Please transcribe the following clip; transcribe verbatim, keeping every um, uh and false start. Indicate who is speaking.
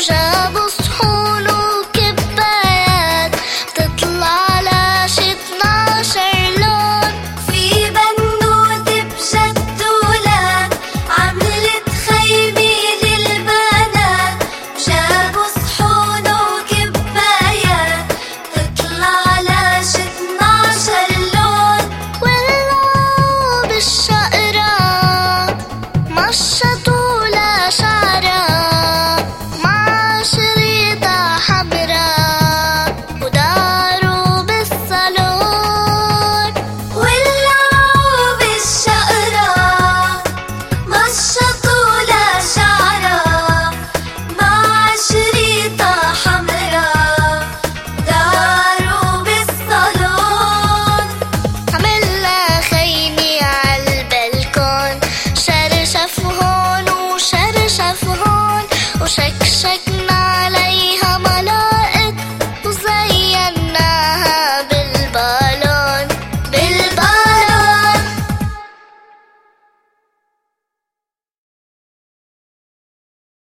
Speaker 1: وجابوا صحون وكبايات بتطلع على شي اتناشر لون. في بنوتة بجدولات عملت خيمة للبنات، جابوا صحون وكبايات بتطلع على شي اتناشر لون. ولعوا بالشقرة مشطوا لشعرها مع شريطة حمرا وداروا بالصالون. ولعوا بالشقرة مشطوا لشعرها مع شريطة حمرا داروا بالصالون. عملنا خيمة عالبلكون، شرشف هون وشرشف هون وشكشك